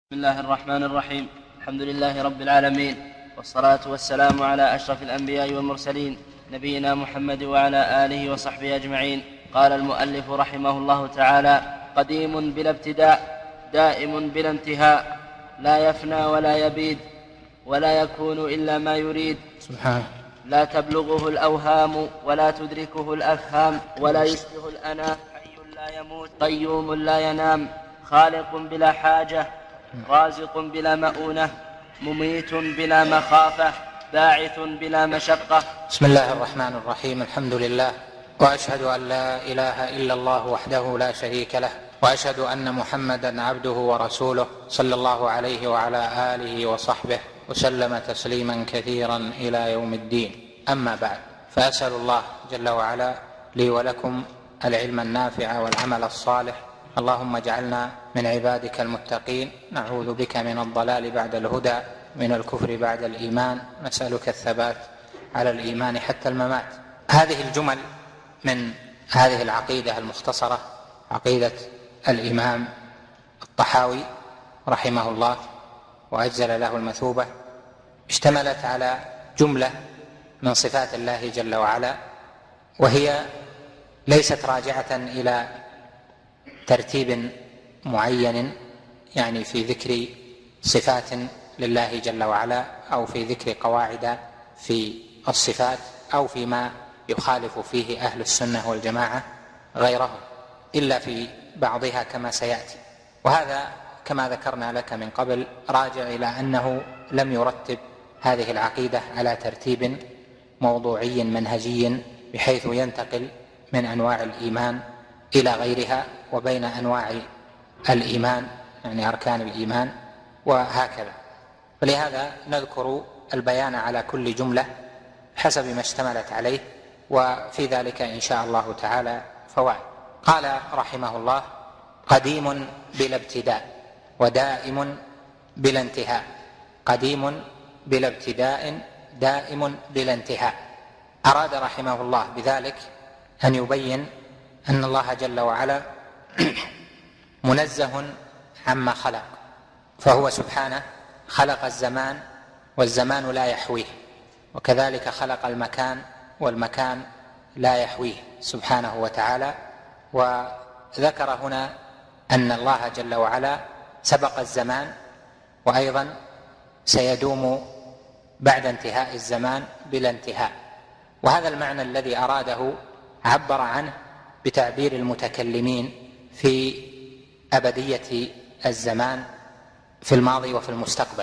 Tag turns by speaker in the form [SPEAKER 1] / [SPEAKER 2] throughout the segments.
[SPEAKER 1] بسم الله الرحمن الرحيم. الحمد لله رب العالمين، والصلاة والسلام على أشرف الأنبياء والمرسلين، نبينا محمد وعلى آله وصحبه أجمعين. قال المؤلف رحمه الله تعالى: قديم بلا ابتداء، دائم بلا انتهاء، لا يفنى ولا يبيد، ولا يكون إلا ما يريد.
[SPEAKER 2] سبحانه.
[SPEAKER 1] لا تبلغه الأوهام ولا تدركه الأفهام، ولا يشبه الأنام، حي لا يموت، قيوم لا ينام، خالق بلا حاجة، رازق بلا مؤونة، مميت بلا مخافة، باعث بلا مشقة.
[SPEAKER 2] بسم الله الرحمن الرحيم. الحمد لله، وأشهد أن لا إله إلا الله وحده لا شريك له، وأشهد أن محمدا عبده ورسوله، صلى الله عليه وعلى آله وصحبه وسلم تسليما كثيرا إلى يوم الدين. أما بعد، فأسأل الله جل وعلا لي ولكم العلم النافع والعمل الصالح. اللهم اجعلنا من عبادك المتقين، نعوذ بك من الضلال بعد الهدى، من الكفر بعد الإيمان، نسألك الثبات على الإيمان حتى الممات. هذه الجمل من هذه العقيدة المختصرة، عقيدة الإمام الطحاوي رحمه الله وأجزل له المثوبة، اشتملت على جملة من صفات الله جل وعلا، وهي ليست راجعة إلى ترتيب معين، يعني في ذكر صفات لله جل وعلا، أو في ذكر قواعد في الصفات، أو فيما يخالف فيه أهل السنة والجماعة غيرهم، إلا في بعضها كما سيأتي. وهذا كما ذكرنا لك من قبل راجع إلى أنه لم يرتب هذه العقيدة على ترتيب موضوعي منهجي، بحيث ينتقل من أنواع الإيمان إلى غيرها، وبين أنواع الإيمان يعني أركان الإيمان، وهكذا. فلهذا نذكر البيان على كل جملة حسب ما اشتملت عليه، وفي ذلك إن شاء الله تعالى فوائد. قال رحمه الله: قديم بلا ابتداء، ودائم بلا انتهاء. قديم بلا ابتداء، دائم بلا انتهاء. أراد رحمه الله بذلك أن يبين أن الله جل وعلا منزه عما خلق، فهو سبحانه خلق الزمان والزمان لا يحويه، وكذلك خلق المكان والمكان لا يحويه سبحانه وتعالى. وذكر هنا أن الله جل وعلا سبق الزمان، وأيضا سيدوم بعد انتهاء الزمان بلا انتهاء. وهذا المعنى الذي أراده عبر عنه بتعبير المتكلمين في أبدية الزمان في الماضي وفي المستقبل،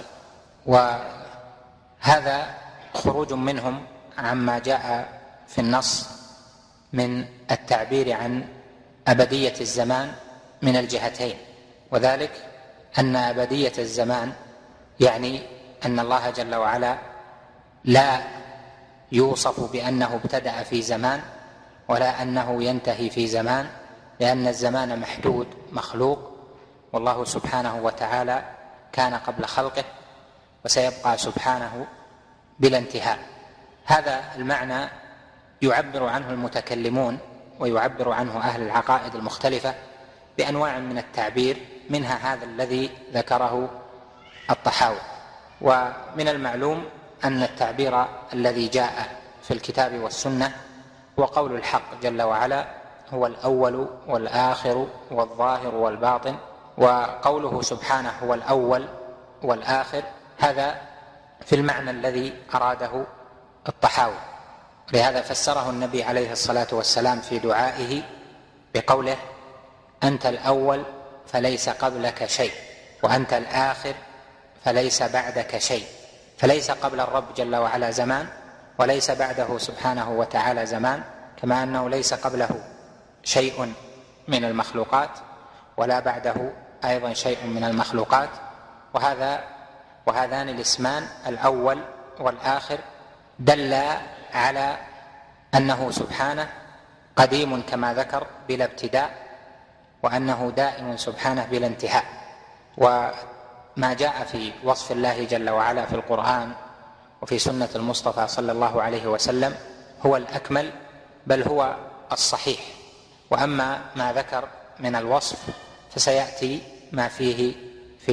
[SPEAKER 2] وهذا خروج منهم عما جاء في النص من التعبير عن أبدية الزمان من الجهتين، وذلك أن أبدية الزمان يعني أن الله جل وعلا لا يوصف بأنه ابتدأ في زمان ولا أنه ينتهي في زمان، لأن الزمان محدود مخلوق، والله سبحانه وتعالى كان قبل خلقه وسيبقى سبحانه بلا انتهاء. هذا المعنى يعبر عنه المتكلمون ويعبر عنه أهل العقائد المختلفة بأنواع من التعبير، منها هذا الذي ذكره الطحاوي. ومن المعلوم أن التعبير الذي جاء في الكتاب والسنة هو قول الحق جل وعلا: هو الأول والآخر والظاهر والباطن. وقوله سبحانه هو الأول والآخر هذا في المعنى الذي أراده الطحاوي، لهذا فسره النبي عليه الصلاة والسلام في دعائه بقوله: أنت الأول فليس قبلك شيء، وأنت الآخر فليس بعدك شيء. فليس قبل الرب جل وعلا زمان، وليس بعده سبحانه وتعالى زمان، كما أنه ليس قبله شيء من المخلوقات ولا بعده أيضا شيء من المخلوقات. وهذان الاسمان الأول والآخر دل على أنه سبحانه قديم كما ذكر بلا ابتداء، وأنه دائم سبحانه بلا انتهاء. وما جاء في وصف الله جل وعلا في القرآن وفي سنة المصطفى صلى الله عليه وسلم هو الأكمل، بل هو الصحيح. وأما ما ذكر من الوصف فسيأتي ما فيه في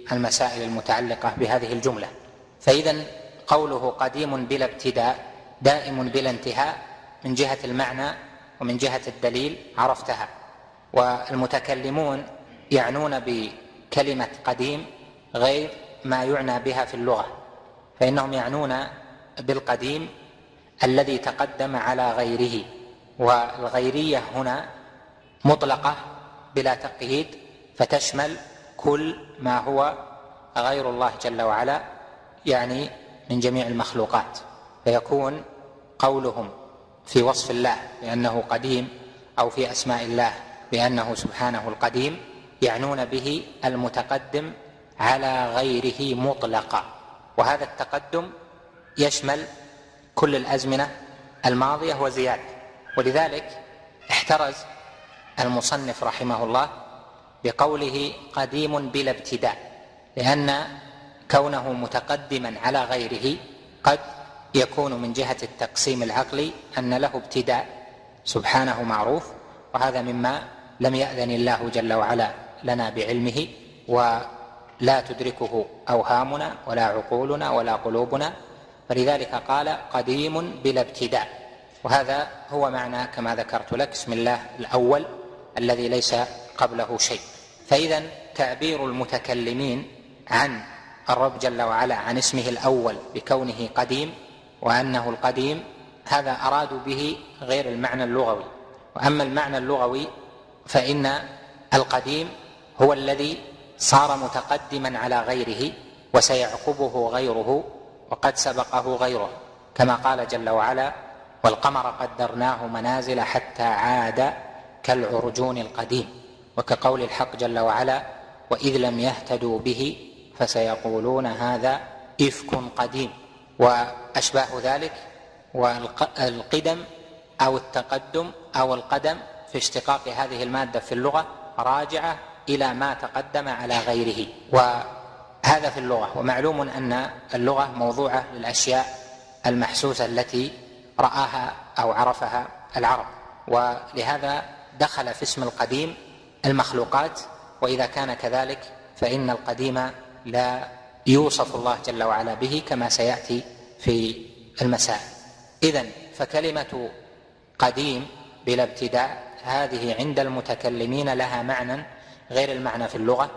[SPEAKER 2] المسائل المتعلقة بهذه الجملة. فإذا قوله قديم بلا ابتداء دائم بلا انتهاء من جهة المعنى ومن جهة الدليل عرفتها. والمتكلمون يعنون بكلمة قديم غير ما يعنى بها في اللغة، فإنهم يعنون بالقديم الذي تقدم على غيره، والغيرية هنا مطلقة بلا تقييد فتشمل كل ما هو غير الله جل وعلا، يعني من جميع المخلوقات. فيكون قولهم في وصف الله بأنه قديم أو في أسماء الله بأنه سبحانه القديم يعنون به المتقدم على غيره مطلقا، وهذا التقدم يشمل كل الأزمنة الماضية وزيادة. ولذلك احترز المصنف رحمه الله بقوله قديم بلا ابتداء، لأن كونه متقدما على غيره قد يكون من جهة التقسيم العقلي أن له ابتداء سبحانه معروف، وهذا مما لم يأذن الله جل وعلا لنا بعلمه، ولا تدركه أوهامنا ولا عقولنا ولا قلوبنا، فلذلك قال قديم بلا ابتداء. وهذا هو معنى كما ذكرت لك اسم الله الأول الذي ليس قبله شيء. فإذا تعبير المتكلمين عن الرب جل وعلا عن اسمه الأول بكونه قديم وأنه القديم، هذا أرادوا به غير المعنى اللغوي. وأما المعنى اللغوي فإن القديم هو الذي صار متقدما على غيره وسيعقبه غيره وقد سبقه غيره، كما قال جل وعلا والقمر قدرناه منازل حتى عاد كالعرجون القديم، وكقول الحق جل وعلا وإذ لم يهتدوا به فسيقولون هذا إفك قديم، وأشباه ذلك. والقدم أو التقدم أو القدم في اشتقاق هذه المادة في اللغة راجعة إلى ما تقدم على غيره، وهذا في اللغة. ومعلوم أن اللغة موضوعة للأشياء المحسوسة التي رآها أو عرفها العرب، ولهذا دخل في اسم القديم المخلوقات، وإذا كان كذلك فإن القديم لا يوصف الله جل وعلا به كما سيأتي في المسائل. إذن فكلمة قديم بلا ابتداء هذه عند المتكلمين لها معنى غير المعنى في اللغة،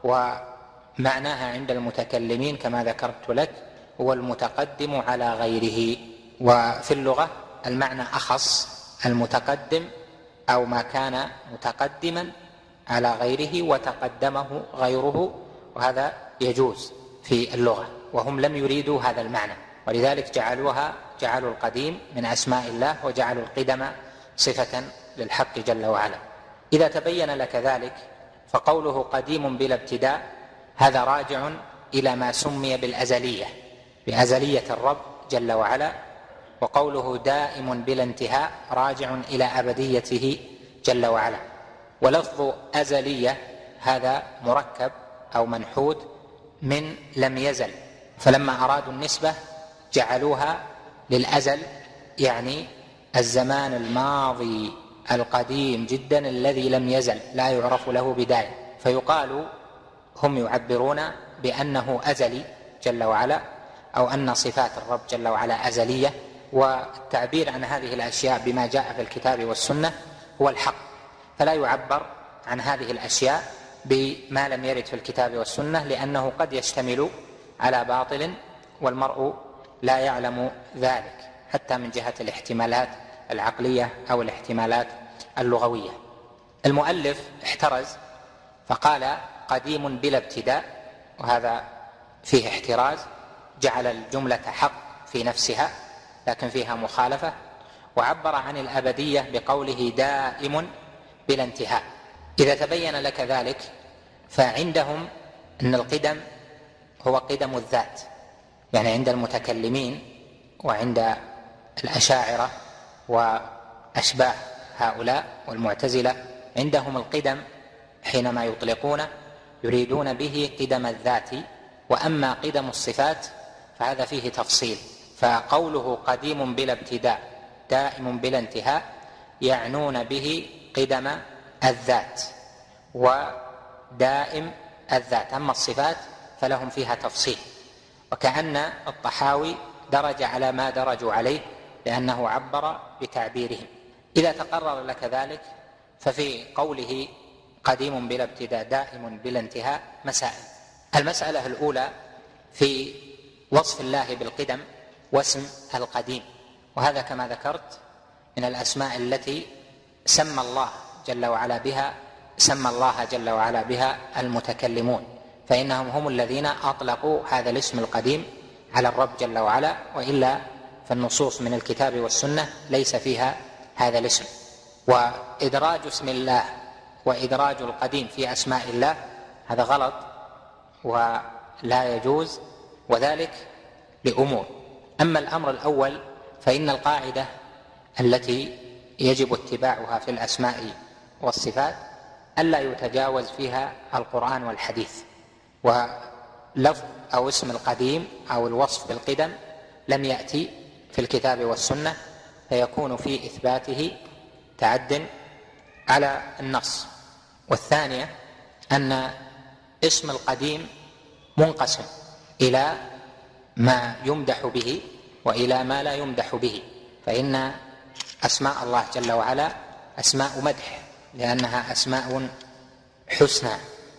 [SPEAKER 2] ومعناها عند المتكلمين كما ذكرت لك هو المتقدم على غيره. وفي اللغة المعنى أخص، المتقدم أو ما كان متقدما على غيره وتقدمه غيره، وهذا يجوز في اللغة، وهم لم يريدوا هذا المعنى، ولذلك جعلوا القديم من أسماء الله وجعلوا القدم صفة للحق جل وعلا. إذا تبين لك ذلك فقوله قديم بلا ابتداء هذا راجع إلى ما سمي بالأزلية، بأزلية الرب جل وعلا، وقوله دائم بلا انتهاء راجع إلى أبديته جل وعلا. ولفظ أزلية هذا مركب أو منحوت من لم يزل، فلما أرادوا النسبة جعلوها للأزل، يعني الزمان الماضي القديم جدا الذي لم يزل لا يعرف له بداية، فيقال هم يعبرون بأنه أزلي جل وعلا، أو أن صفات الرب جل وعلا أزلية. والتعبير عن هذه الأشياء بما جاء في الكتاب والسنة هو الحق، فلا يعبر عن هذه الأشياء بما لم يرد في الكتاب والسنة، لأنه قد يشتمل على باطل والمرء لا يعلم ذلك حتى من جهة الاحتمالات العقلية أو الاحتمالات اللغوية. المؤلف احترز فقال قديم بلا ابتداء، وهذا فيه احتراز، جعل الجملة حق في نفسها لكن فيها مخالفة، وعبر عن الأبدية بقوله دائم بلا انتهاء. إذا تبين لك ذلك فعندهم أن القدم هو قدم الذات، يعني عند المتكلمين وعند الأشاعرة وأشباه هؤلاء والمعتزلة عندهم القدم حينما يطلقونه يريدون به قدم الذات، وأما قدم الصفات فهذا فيه تفصيل. فقوله قديم بلا ابتداء دائم بلا انتهاء يعنون به قدم الذات ودائم الذات، أما الصفات فلهم فيها تفصيل، وكأن الطحاوي درج على ما درجوا عليه لأنه عبر بتعبيرهم. إذا تقرر لك ذلك ففي قوله قديم بلا ابتداء دائم بلا انتهاء مسائل. المسألة الأولى في وصف الله بالقدم واسم القديم، وهذا كما ذكرت من الأسماء التي سمى الله جل وعلا بها المتكلمون، فإنهم هم الذين أطلقوا هذا الاسم القديم على الرب جل وعلا، وإلا فالنصوص من الكتاب والسنة ليس فيها هذا الاسم. وإدراج اسم الله وإدراج القديم في أسماء الله هذا غلط ولا يجوز، وذلك لأمور. أما الأمر الأول فإن القاعدة التي يجب اتباعها في الأسماء والصفات ألا يتجاوز فيها القرآن والحديث، ولفظ أو اسم القديم أو الوصف بالقدم لم يأتي في الكتاب والسنة، فيكون في إثباته تعد على النص. والثانية أن اسم القديم منقسم إلى ما يمدح به وإلى ما لا يمدح به، فإن أسماء الله جل وعلا أسماء مدح لأنها أسماء حسنى،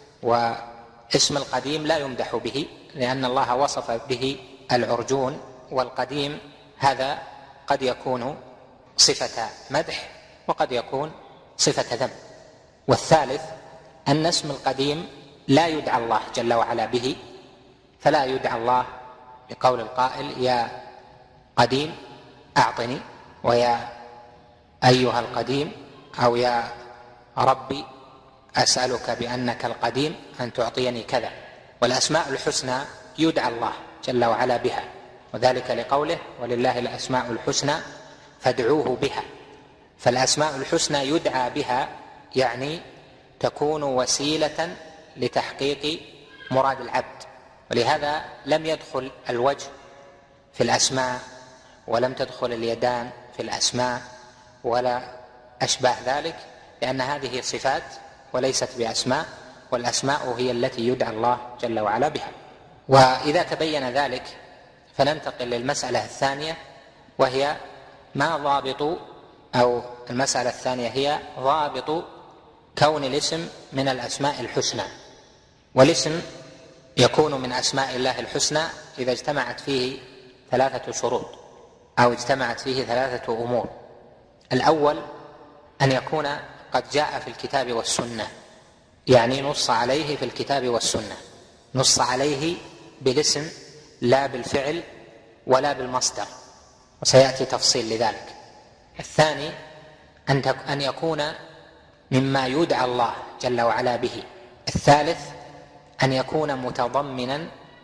[SPEAKER 2] واسم القديم لا يمدح به لأن الله وصف به العرجون، والقديم هذا قد يكون صفة مدح وقد يكون صفة ذم. والثالث أن اسم القديم لا يدعى الله جل وعلا به، فلا يدعى الله بقول القائل يا قديم أعطني، ويا أيها القديم، أو يا ربي أسألك بأنك القديم أن تعطيني كذا. والأسماء الحسنى يدعى الله جل وعلا بها، وذلك لقوله ولله الأسماء الحسنى فادعوه بها. فالأسماء الحسنى يدعى بها يعني تكون وسيلة لتحقيق مراد العبد، ولهذا لم يدخل الوجه في الأسماء، ولم تدخل اليدان في الأسماء ولا أشباه ذلك، لأن هذه صفات وليست بأسماء، والأسماء هي التي يدعى الله جل وعلا بها. وإذا تبين ذلك فننتقل للمسألة الثانية، وهي ما ضابط، أو المسألة الثانية هي ضابط كون الاسم من الأسماء الحسنى. والاسم يكون من أسماء الله الحسنى إذا اجتمعت فيه 3 شروط، أو اجتمعت فيه 3 أمور. الأول أن يكون قد جاء في الكتاب والسنة، يعني نص عليه في الكتاب والسنة، نص عليه بالاسم لا بالفعل ولا بالمصدر، وسيأتي تفصيل لذلك. الثاني أن يكون مما يدعى الله جل وعلا به. الثالث أن يكون متضمنا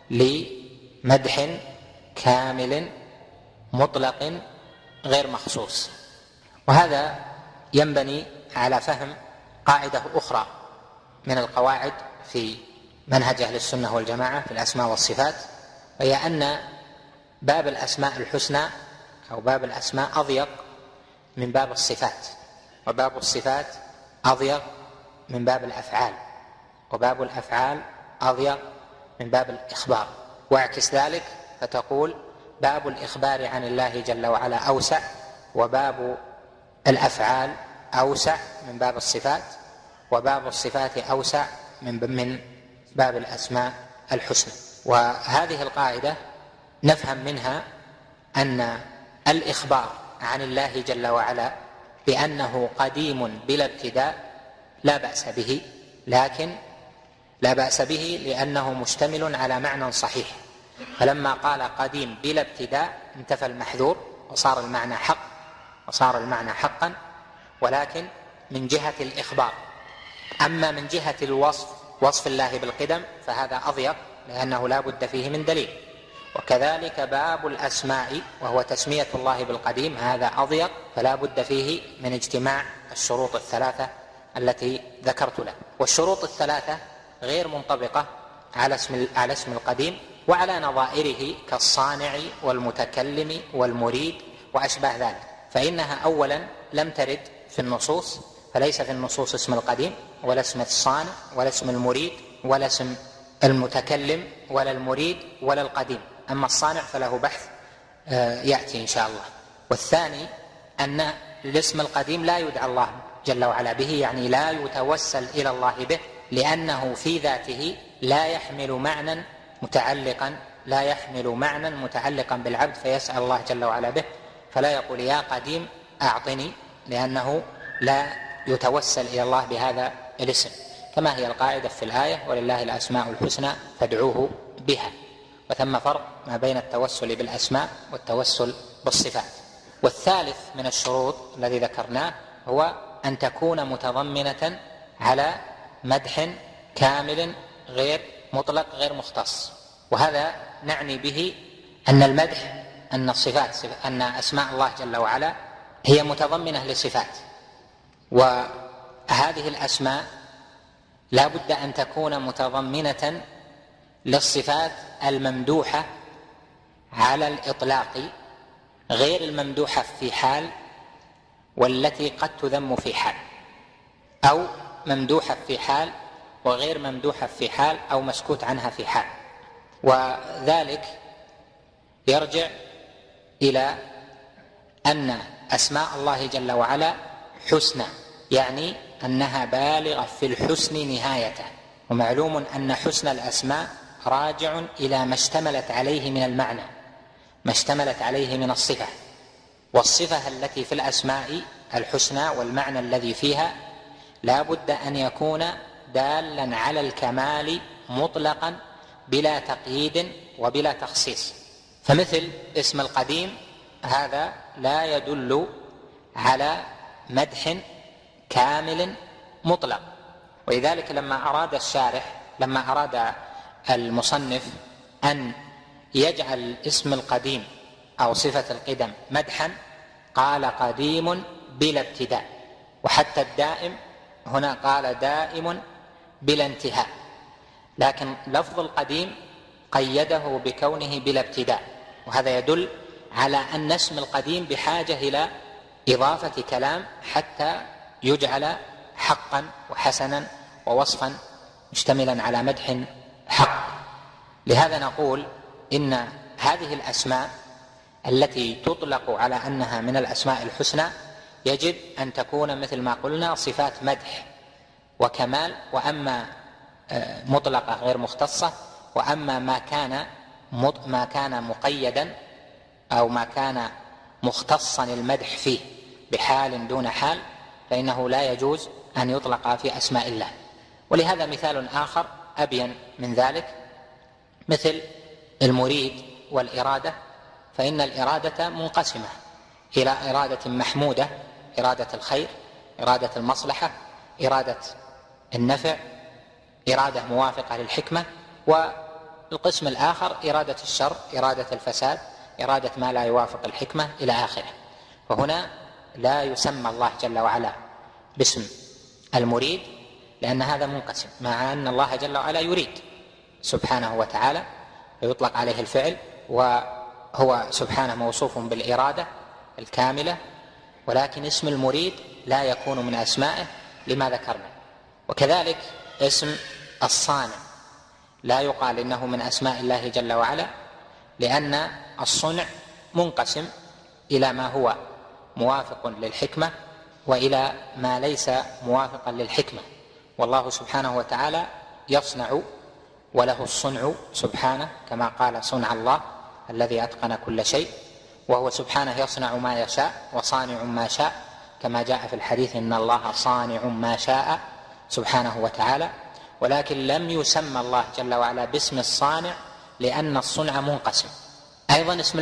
[SPEAKER 2] لمدح كامل مطلق غير مخصوص. وهذا ينبني على فهم قاعدة أخرى من القواعد في منهج أهل السنة والجماعة في الأسماء والصفات، وهي أن باب الأسماء الحسنى أو باب الأسماء أضيق من باب الصفات، وباب الصفات أضيق من باب الأفعال، وباب الأفعال أضيق من باب الإخبار. واعكس ذلك فتقول باب الإخبار عن الله جل وعلا أوسع، وباب الأفعال أوسع من باب الصفات، وباب الصفات أوسع من باب الأسماء الحسنى. وهذه القاعدة نفهم منها أن الإخبار عن الله جل وعلا بأنه قديم بلا ابتداء لا بأس به، لكن لا بأس به لأنه مشتمل على معنى صحيح، فلما قال قديم بلا ابتداء انتفى المحذور وصار المعنى حق، وصار المعنى حقا، ولكن من جهة الإخبار. أما من جهة الوصف، وصف الله بالقدم، فهذا أضيق لأنه لا بد فيه من دليل. وكذلك باب الأسماء وهو تسمية الله بالقديم، هذا أضيق فلا بد فيه من اجتماع الشروط 3 التي ذكرت له. والشروط 3 غير منطبقة على اسم القديم وعلى نظائره كالصانع والمتكلم والمريد وأشباه ذلك، فإنها أولا لم ترد في النصوص، فليس في النصوص اسم القديم ولا اسم الصانع ولا اسم المريد ولا اسم المتكلم ولا المريد ولا القديم. أما الصانع فله بحث يأتي إن شاء الله. والثاني أن الاسم القديم لا يدعى الله جل وعلا به، يعني لا يتوسل إلى الله به، لأنه في ذاته لا يحمل معنى متعلقا بالعبد فيسأل الله جل وعلا به، فلا يقول يا قديم أعطني، لأنه لا يتوسل إلى الله بهذا الاسم، كما هي القاعدة في الآية ولله الأسماء الحسنى فادعوه بها. وثم فرق ما بين التوسل بالأسماء والتوسل بالصفات. والثالث من الشروط الذي ذكرناه هو أن تكون متضمنة على مدح كامل غير مطلق غير مختص. وهذا نعني به أن المدح أن أسماء الله جل وعلا هي متضمنة لصفات، وهذه الأسماء لا بد أن تكون متضمنة للصفات الممدوحة على الإطلاق غير الممدوحة في حال والتي قد تذم في حال، أو ممدوحة في حال وغير ممدوحة في حال، أو مسكوت عنها في حال. وذلك يرجع إلى أن أسماء الله جل وعلا حسنى، يعني أنها بالغة في الحسن نهايته. ومعلوم أن حسن الأسماء راجع إلى ما اشتملت عليه من المعنى، ما اشتملت عليه من الصفة. والصفة التي في الأسماء الحسنى والمعنى الذي فيها لا بد أن يكون دالا على الكمال مطلقا بلا تقييد وبلا تخصيص. فمثل اسم القديم هذا لا يدل على مدح كامل مطلق. ولذلك لما أراد المصنف أن يجعل اسم القديم أو صفة القدم مدحا قال قديم بلا ابتداء، وحتى الدائم هنا قال دائم بلا انتهاء، لكن لفظ القديم قيده بكونه بلا ابتداء، وهذا يدل على أن اسم القديم بحاجة إلى إضافة كلام حتى يجعل حقا وحسنا ووصفا مشتملا على مدح حق. لهذا نقول إن هذه الأسماء التي تطلق على أنها من الأسماء الحسنى يجب أن تكون مثل ما قلنا صفات مدح وكمال، وأما مطلقة غير مختصة، وأما ما كان مقيدا أو ما كان مختصا المدح فيه بحال دون حال فإنه لا يجوز أن يطلق في أسماء الله. ولهذا مثال آخر أبين من ذلك مثل المريد والإرادة، فإن الإرادة منقسمة إلى إرادة محمودة، إرادة الخير، إرادة المصلحة، إرادة النفع، إرادة موافقة للحكمة، والقسم الآخر إرادة الشر، إرادة الفساد، إرادة ما لا يوافق الحكمة إلى آخره. فهنا لا يسمى الله جل وعلا باسم المريد لأن هذا منقسم، مع أن الله جل وعلا يريد سبحانه وتعالى فيطلق عليه الفعل، وهو سبحانه موصوف بالإرادة الكاملة، ولكن اسم المريد لا يكون من أسمائه لما ذكرنا. وكذلك اسم الصانع لا يقال إنه من أسماء الله جل وعلا، لأن الصنع منقسم إلى ما هو موافق للحكمة وإلى ما ليس موافقا للحكمة، والله سبحانه وتعالى يصنع وله الصنع سبحانه، كما قال صنع الله الذي أتقن كل شيء، وهو سبحانه يصنع ما يشاء وصانع ما شاء، كما جاء في الحديث إن الله صانع ما شاء سبحانه وتعالى. ولكن لم يسمى الله جل وعلا باسم الصانع لأن الصنع منقسم. أيضا اسم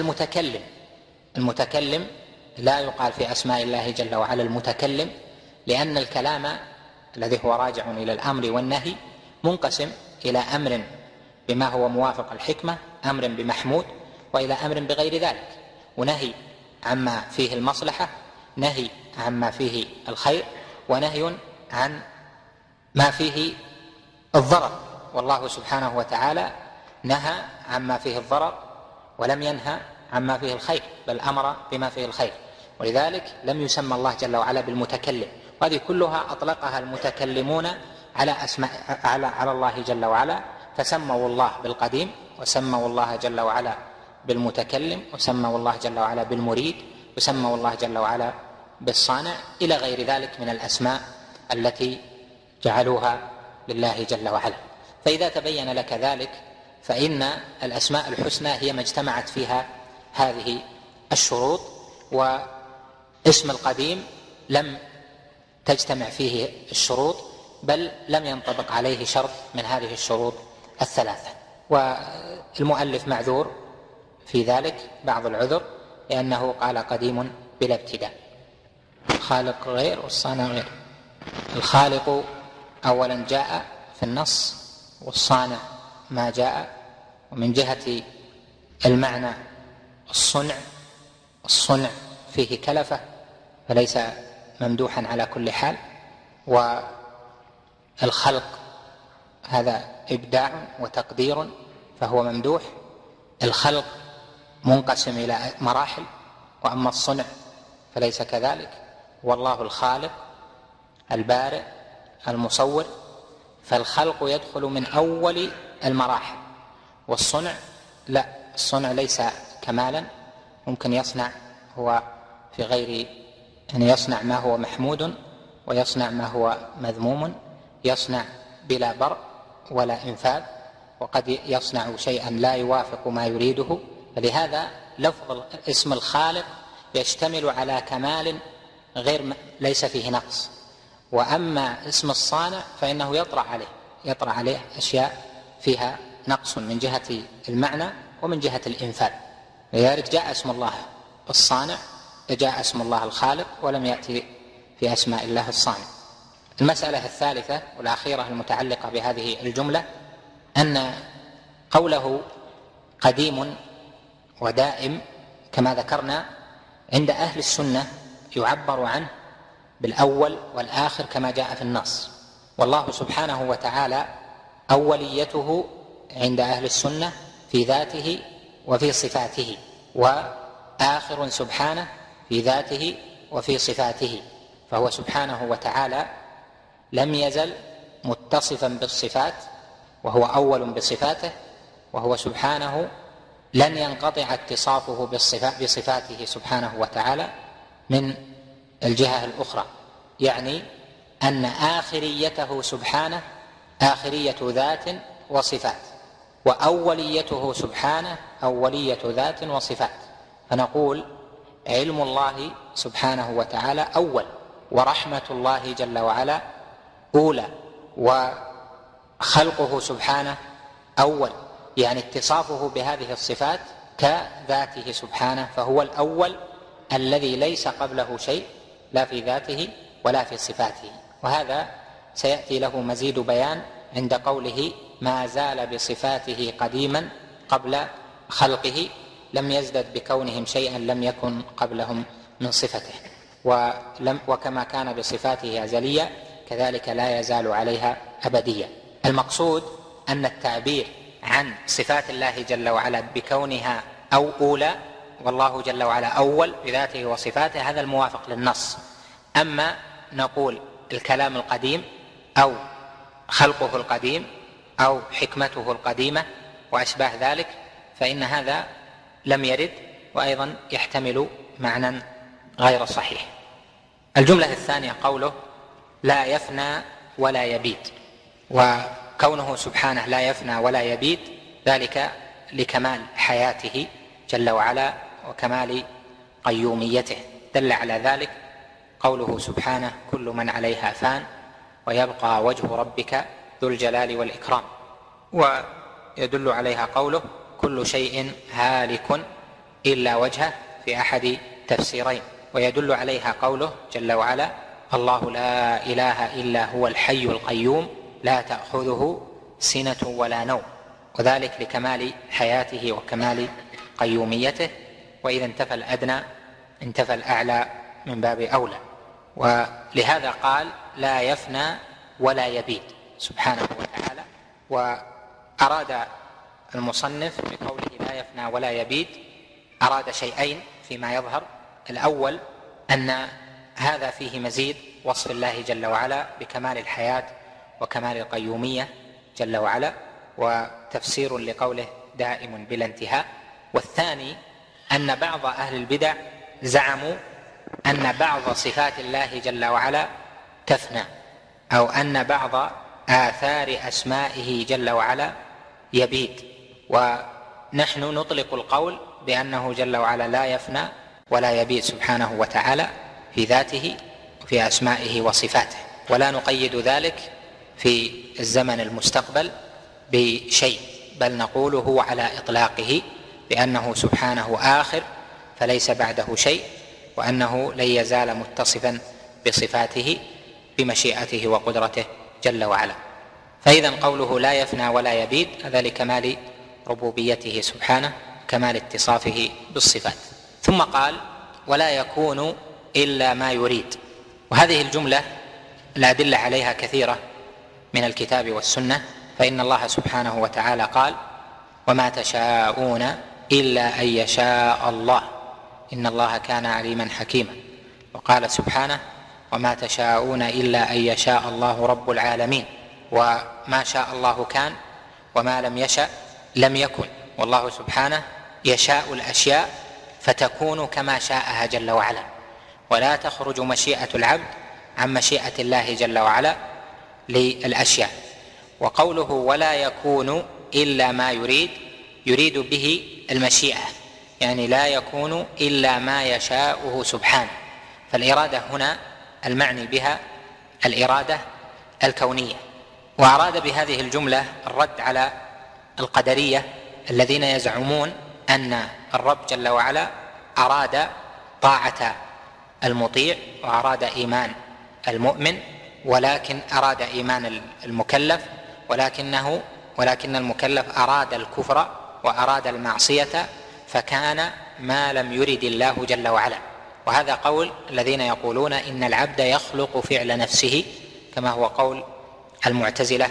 [SPEAKER 2] المتكلم لا يقال في أسماء الله جل وعلا المتكلم، لأن الكلام الذي هو راجع إلى الأمر والنهي منقسم إلى أمر بما هو موافق الحكمة، أمر بمحمود، وإلى أمر بغير ذلك، ونهي عما فيه المصلحة، نهي عما فيه الخير، ونهي عن ما فيه الضرر. والله سبحانه وتعالى نهى عما فيه الضرر ولم ينهى عما فيه الخير، بل أمر بما فيه الخير، ولذلك لم يسمى الله جل وعلا بالمتكلم. وهذه كلها أطلقها المتكلمون على الله جل وعلا، فسموا الله بالقديم، وسموا الله جل وعلا بالمتكلم، وسموا الله جل وعلا بالمريد، وسموا الله جل وعلا بالصانع، إلى غير ذلك من الأسماء التي جعلوها لله جل وعلا. فإذا تبين لك ذلك فإن الأسماء الحسنى هي ما اجتمعت فيها هذه الشروط، واسم القديم لم تجتمع فيه الشروط، بل لم ينطبق عليه شرط من هذه الشروط الثلاثة. والمؤلف معذور في ذلك بعض العذر، لأنه قال قديم بلا ابتداء. الخالق غير والصانع غير. الخالق أولا جاء في النص، والصانع ما جاء. ومن جهة المعنى الصنع فيه كلفة، فليس ممدوحا على كل حال. والخلق هذا إبداع وتقدير فهو ممدوح. الخلق منقسم إلى مراحل، وأما الصنع فليس كذلك. والله الخالق البارئ المصور، فالخلق يدخل من أول المراحل، والصنع لا، الصنع ليس كمالا، ممكن يصنع هو في غير، يعني يصنع ما هو محمود ويصنع ما هو مذموم، يصنع بلا برء ولا إنفاذ، وقد يصنع شيئا لا يوافق ما يريده. فلهذا لفظ اسم الخالق يشتمل على كمال غير ليس فيه نقص. وأما اسم الصانع فإنه يطرأ عليه أشياء فيها نقص من جهة المعنى ومن جهة الإنفاذ. لذلك جاء اسم الله الصانع، جاء اسم الله الخالق، ولم يأتي في أسماء الله الصانع. المسألة الثالثة والأخيرة المتعلقة بهذه الجملة أن قوله قديم ودائم كما ذكرنا عند أهل السنة يعبر عنه بالأول والآخر كما جاء في النص. والله سبحانه وتعالى أوليته عند أهل السنة في ذاته وفي صفاته، وآخر سبحانه في ذاته وفي صفاته. فهو سبحانه وتعالى لم يزل متصفا بالصفات، وهو أول بصفاته، وهو سبحانه لن ينقطع اتصافه بصفاته سبحانه وتعالى من الجهة الأخرى. يعني أن آخريته سبحانه آخرية ذات وصفات، وأوليته سبحانه أولية ذات وصفات. فنقول علم الله سبحانه وتعالى أول، ورحمة الله جل وعلا أولى، وخلقه سبحانه أول، يعني اتصافه بهذه الصفات كذاته سبحانه، فهو الأول الذي ليس قبله شيء لا في ذاته ولا في صفاته. وهذا سيأتي له مزيد بيان عند قوله ما زال بصفاته قديما قبل خلقه، لم يزدد بكونهم شيئا لم يكن قبلهم من صفته، وكما كان بصفاته أزليا كذلك لا يزال عليها أبديا. المقصود أن التعبير عن صفات الله جل وعلا بكونها أو أولى، والله جل وعلا أول بذاته وصفاته، هذا الموافق للنص. أما نقول الكلام القديم أو خلقه القديم أو حكمته القديمة وأشباه ذلك، فإن هذا لم يرد، وأيضا يحتمل معنى غير صحيح. الجملة الثانية قوله لا يفنى ولا يبيد، وكونه سبحانه لا يفنى ولا يبيد ذلك لكمال حياته جل وعلا وكمال قيوميته. دل على ذلك قوله سبحانه كل من عليها فان ويبقى وجه ربك ذو الجلال والإكرام، ويدل عليها قوله كل شيء هالك إلا وجهه في أحد تفسيرين، ويدل عليها قوله جل وعلا الله لا إله إلا هو الحي القيوم لا تأخذه سنة ولا نوم، وذلك لكمال حياته وكمال قيوميته. وإذا انتفى الأدنى انتفى الأعلى من باب أولى. ولهذا قال لا يفنى ولا يبيد سبحانه وتعالى. وأراد المصنف بقوله لا يفنى ولا يبيد أراد شيئين فيما يظهر. الأول أن هذا فيه مزيد وصف الله جل وعلا بكمال الحياة وكمال القيومية جل وعلا، وتفسير لقوله دائم بلا انتهاء. والثاني أن بعض أهل البدع زعموا أن بعض صفات الله جل وعلا تفنى، أو أن بعض آثار أسمائه جل وعلا يبيد، ونحن نطلق القول بأنه جل وعلا لا يفنى ولا يبيد سبحانه وتعالى في ذاته وفي أسمائه وصفاته، ولا نقيد ذلك في الزمن المستقبل بشيء، بل نقول هو على إطلاقه بأنه سبحانه آخر فليس بعده شيء، وأنه لن يزال متصفا بصفاته بمشيئته وقدرته جل وعلا. فإذا قوله لا يفنى ولا يبيد هذا لكمال ربوبيته سبحانه، كمال اتصافه بالصفات. ثم قال ولا يكون إلا ما يريد، وهذه الجملة الأدلة عليها كثيرة من الكتاب والسنة، فإن الله سبحانه وتعالى قال وما تشاءون إلا أن يشاء الله إن الله كان عليما حكيما، وقال سبحانه وما تشاءون إلا أن يشاء الله رب العالمين، وما شاء الله كان وما لم يشأ لم يكن، والله سبحانه يشاء الأشياء فتكون كما شاءها جل وعلا، ولا تخرج مشيئة العبد عن مشيئة الله جل وعلا للأشياء. وقوله ولا يكون إلا ما يريد، يريد به المشيئة، يعني لا يكون إلا ما يشاءه سبحانه، فالإرادة هنا المعني بها الإرادة الكونية. وأراد بهذه الجملة الرد على القدرية الذين يزعمون أن الرب جل وعلا أراد طاعة المطيع وأراد إيمان المؤمن، ولكن أراد إيمان المكلف، ولكن المكلف أراد الكفر وأراد المعصية، فكان ما لم يرد الله جل وعلا. وهذا قول الذين يقولون إن العبد يخلق فعل نفسه، كما هو قول المعتزلة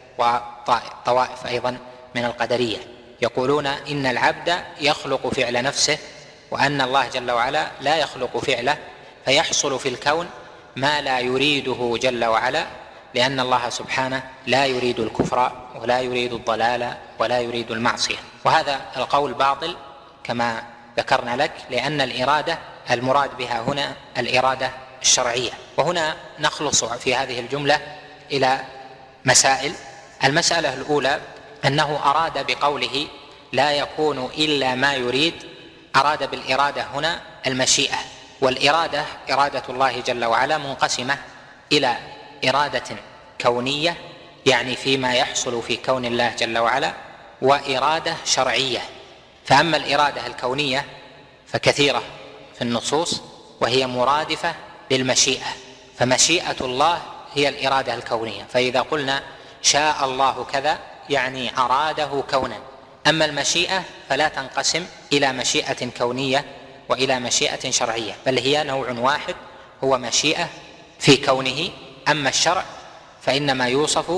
[SPEAKER 2] وطوائف أيضا من القدرية، يقولون إن العبد يخلق فعل نفسه، وأن الله جل وعلا لا يخلق فعله، فيحصل في الكون ما لا يريده جل وعلا، لأن الله سبحانه لا يريد الكفر ولا يريد الضلال ولا يريد المعصية. وهذا القول باطل كما ذكرنا لك، لأن الإرادة المراد بها هنا الإرادة الشرعية. وهنا نخلص في هذه الجملة إلى مسائل. المسألة الأولى أنه أراد بقوله لا يكون إلا ما يريد، أراد بالإرادة هنا المشيئة، والإرادة إرادة الله جل وعلا منقسمة إلى إرادة كونية، يعني فيما يحصل في كون الله جل وعلا، وإرادة شرعية. فأما الإرادة الكونية فكثيرة في النصوص، وهي مرادفة للمشيئة، فمشيئة الله هي الإرادة الكونية، فإذا قلنا شاء الله كذا يعني أراده كونا. أما المشيئة فلا تنقسم إلى مشيئة كونية وإلى مشيئة شرعية، بل هي نوع واحد هو مشيئة في كونه. أما الشرع فإنما يوصف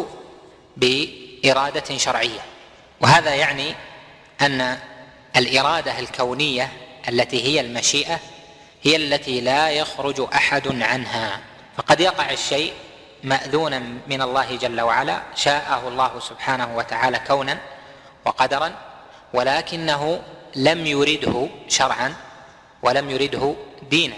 [SPEAKER 2] بإرادة شرعية، وهذا يعني أن الإرادة الكونية التي هي المشيئة هي التي لا يخرج أحد عنها. فقد يقع الشيء مأذونا من الله جل وعلا، شاءه الله سبحانه وتعالى كونا وقدرا، ولكنه لم يرده شرعا ولم يرده دينا،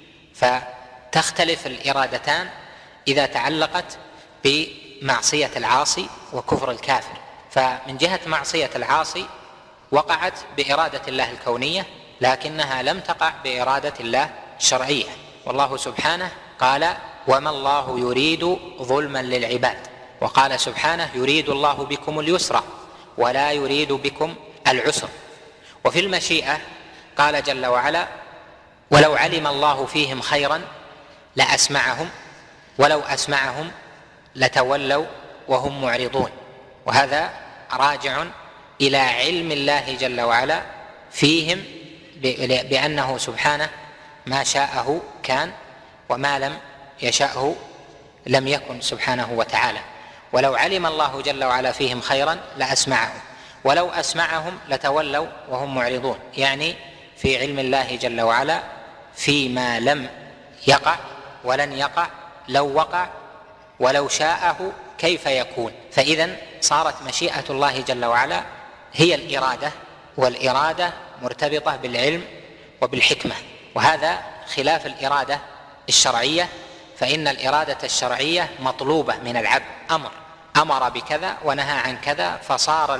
[SPEAKER 2] فتختلف الإرادتان إذا تعلقت بمعصية العاصي وكفر الكافر. فمن جهة معصية العاصي وقعت بإرادة الله الكونية، لكنها لم تقع بإرادة الله الشرعية. والله سبحانه قال وما الله يريد ظلما للعباد، وقال سبحانه يريد الله بكم اليسر ولا يريد بكم العسر. وفي المشيئة قال جل وعلا ولو علم الله فيهم خيرا لأسمعهم ولو أسمعهم لتولوا وهم معرضون، وهذا راجع إلى علم الله جل وعلا فيهم بأنه سبحانه ما شاءه كان وما لم يشاءه لم يكن سبحانه وتعالى. ولو علم الله جل وعلا فيهم خيرا لأسمعهم ولو أسمعهم لتولوا وهم معرضون، يعني في علم الله جل وعلا فيما لم يقع ولن يقع لو وقع ولو شاءه كيف يكون؟ فإذن صارت مشيئة الله جل وعلا هي الإرادة، والإرادة مرتبطة بالعلم وبالحكمة، وهذا خلاف الإرادة الشرعية، فإن الإرادة الشرعية مطلوبة من العبد، أمر بكذا ونهى عن كذا، فصار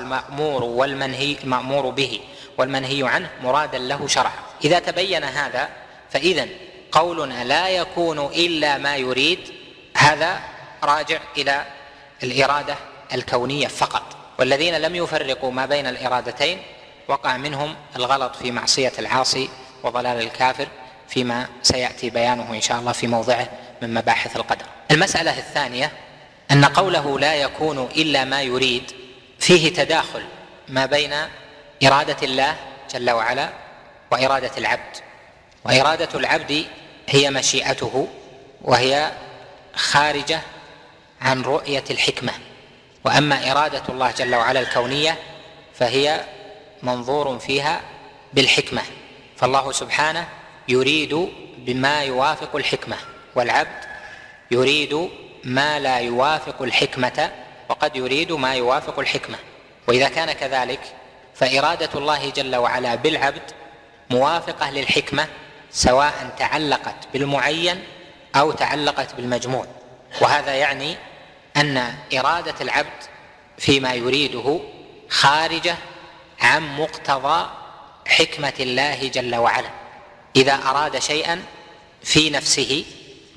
[SPEAKER 2] المأمور به والمنهي عنه مرادا له شرعا. إذا تبين هذا فإذن قولنا لا يكون إلا ما يريد هذا راجع إلى الإرادة الكونية فقط، والذين لم يفرقوا ما بين الإرادتين وقع منهم الغلط في معصية العاصي وضلال الكافر، فيما سيأتي بيانه إن شاء الله في موضعه من مباحث القدر. المسألة الثانية أن قوله لا يكون إلا ما يريد فيه تداخل ما بين إرادة الله جل وعلا وإرادة العبد، وإرادة العبد هي مشيئته، وهي خارجة عن رؤية الحكمة، وأما إرادة الله جل وعلا الكونية فهي منظور فيها بالحكمة، فالله سبحانه يريد بما يوافق الحكمة، والعبد يريد ما لا يوافق الحكمة، وقد يريد ما يوافق الحكمة. وإذا كان كذلك فإرادة الله جل وعلا بالعبد موافقة للحكمة، سواء تعلقت بالمعين أو تعلقت بالمجموع، وهذا يعني أن إرادة العبد فيما يريده خارجة عن مقتضى حكمة الله جل وعلا. إذا أراد شيئا في نفسه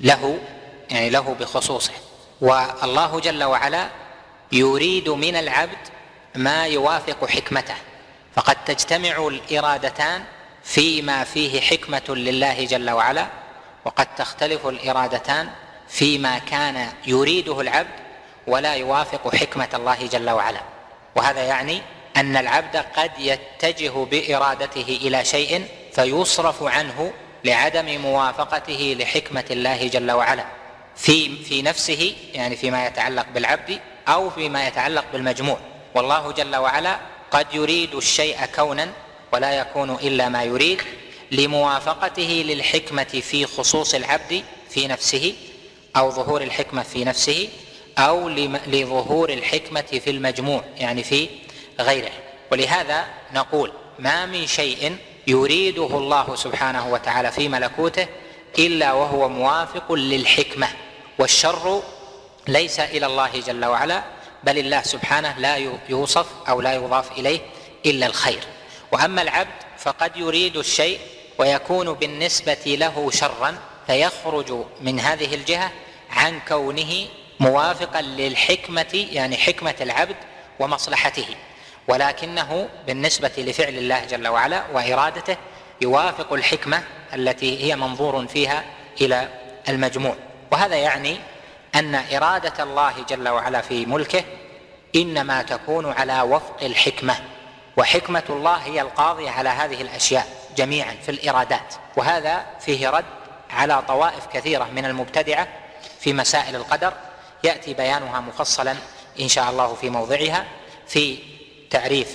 [SPEAKER 2] له بخصوصه، والله جل وعلا يريد من العبد ما يوافق حكمته، فقد تجتمع الإرادتان فيما فيه حكمة لله جل وعلا، وقد تختلف الإرادتان فيما كان يريده العبد ولا يوافق حكمة الله جل وعلا. وهذا يعني أن العبد قد يتجه بإرادته إلى شيء فيصرف عنه لعدم موافقته لحكمة الله جل وعلا في نفسه، يعني فيما يتعلق بالعبد أو فيما يتعلق بالمجموع. والله جل وعلا قد يريد الشيء كونا ولا يكون إلا ما يريد لموافقته للحكمة في خصوص العبد في نفسه، أو ظهور الحكمة في نفسه، أو لظهور الحكمة في المجموع يعني في غيره. ولهذا نقول ما من شيء يريده الله سبحانه وتعالى في ملكوته إلا وهو موافق للحكمة، والشر ليس إلى الله جل وعلا، بل الله سبحانه لا يوصف أو لا يضاف إليه إلا الخير. وأما العبد فقد يريد الشيء ويكون بالنسبة له شرا، فيخرج من هذه الجهة عن كونه موافقا للحكمة، يعني حكمة العبد ومصلحته، ولكنه بالنسبة لفعل الله جل وعلا وإرادته يوافق الحكمة التي هي منظور فيها إلى المجموع. وهذا يعني أن إرادة الله جل وعلا في ملكه إنما تكون على وفق الحكمة، وحكمة الله هي القاضية على هذه الأشياء جميعا في الإرادات. وهذا فيه رد على طوائف كثيرة من المبتدعة في مسائل القدر، يأتي بيانها مفصلا إن شاء الله في موضعها في تعريف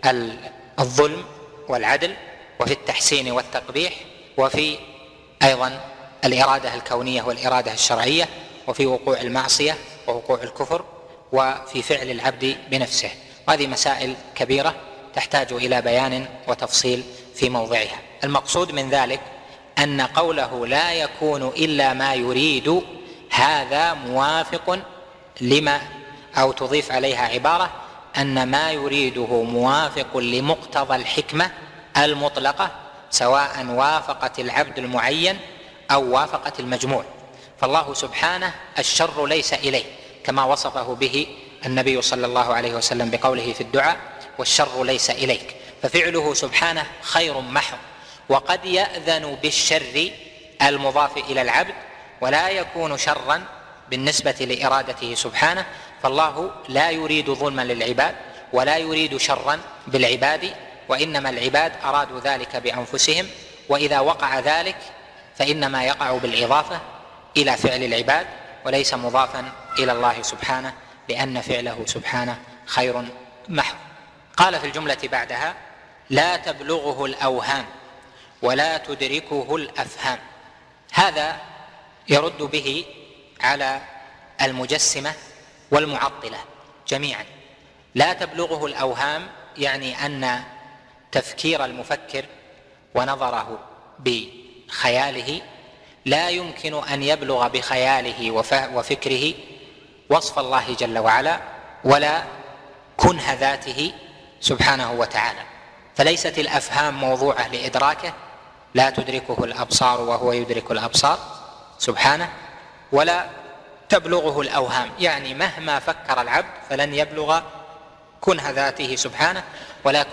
[SPEAKER 2] الظلم والعدل، وفي التحسين والتقبيح، وفي أيضا الإرادة الكونية والإرادة الشرعية، وفي وقوع المعصية ووقوع الكفر، وفي فعل العبد بنفسه. وهذه مسائل كبيرة تحتاج إلى بيان وتفصيل في موضعها. المقصود من ذلك أن قوله لا يكون إلا ما يريد هذا موافق لما، أو تضيف عليها عبارة أن ما يريده موافق لمقتضى الحكمة المطلقة، سواء وافقت العبد المعين أو وافقت المجموع. فالله سبحانه الشر ليس إليه كما وصفه به النبي صلى الله عليه وسلم بقوله في الدعاء والشر ليس إليك، ففعله سبحانه خير محض، وقد يأذن بالشر المضاف إلى العبد ولا يكون شرا بالنسبة لإرادته سبحانه. فالله لا يريد ظلما للعباد ولا يريد شرا بالعباد، وإنما العباد أرادوا ذلك بأنفسهم، وإذا وقع ذلك فإنما يقع بالإضافة إلى فعل العباد وليس مضافا إلى الله سبحانه، لأن فعله سبحانه خير محض. قال في الجملة بعدها لا تبلغه الأوهام ولا تدركه الأفهام. هذا يرد به على المجسمة والمعطلة جميعا. لا تبلغه الأوهام يعني أن تفكير المفكر ونظره بخياله لا يمكن أن يبلغ بخياله وفكره وصف الله جل وعلا ولا كنه ذاته سبحانه وتعالى. فليست الأفهام موضوعة لإدراكه، لا تدركه الأبصار وهو يدرك الأبصار سبحانه، ولا تبلغه الأوهام، يعني مهما فكر العبد فلن يبلغ كنه ذاته سبحانه ولا